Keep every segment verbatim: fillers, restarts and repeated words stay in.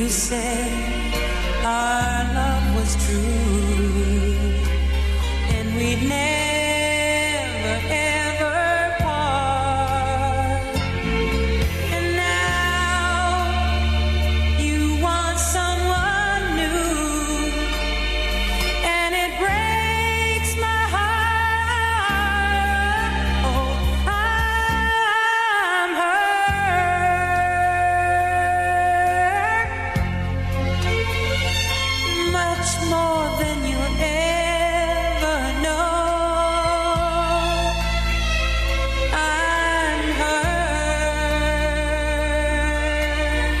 you said our love was true, and we'd never ever part. And now you want someone new, and it breaks my heart. Oh, I'm hurt much more than you'll ever know. I'm hurt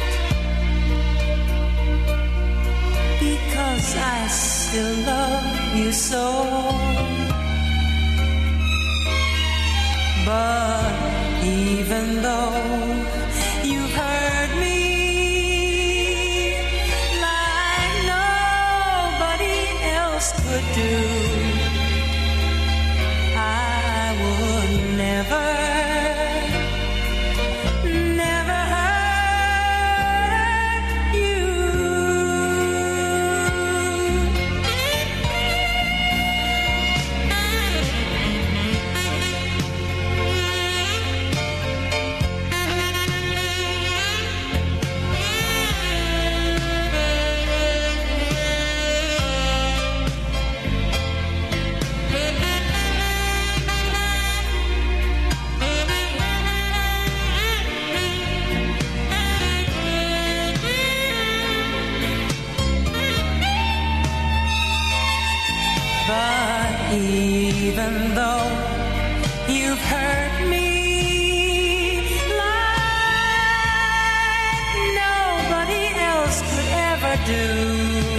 because I still love you so. But even though you've hurt me like nobody else could do, I would never, never hurt you. But even though you've hurt me like nobody else could ever do,